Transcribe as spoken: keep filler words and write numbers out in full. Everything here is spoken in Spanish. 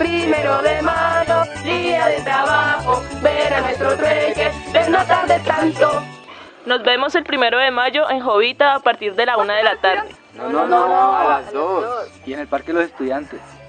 Primero de mayo, día de trabajo, ver a nuestro trueque, de no tarde tanto. Nos vemos el primero de mayo en Jovita a partir de la una de la tarde. No, no, no, no, a las dos. Y en el Parque de los Estudiantes.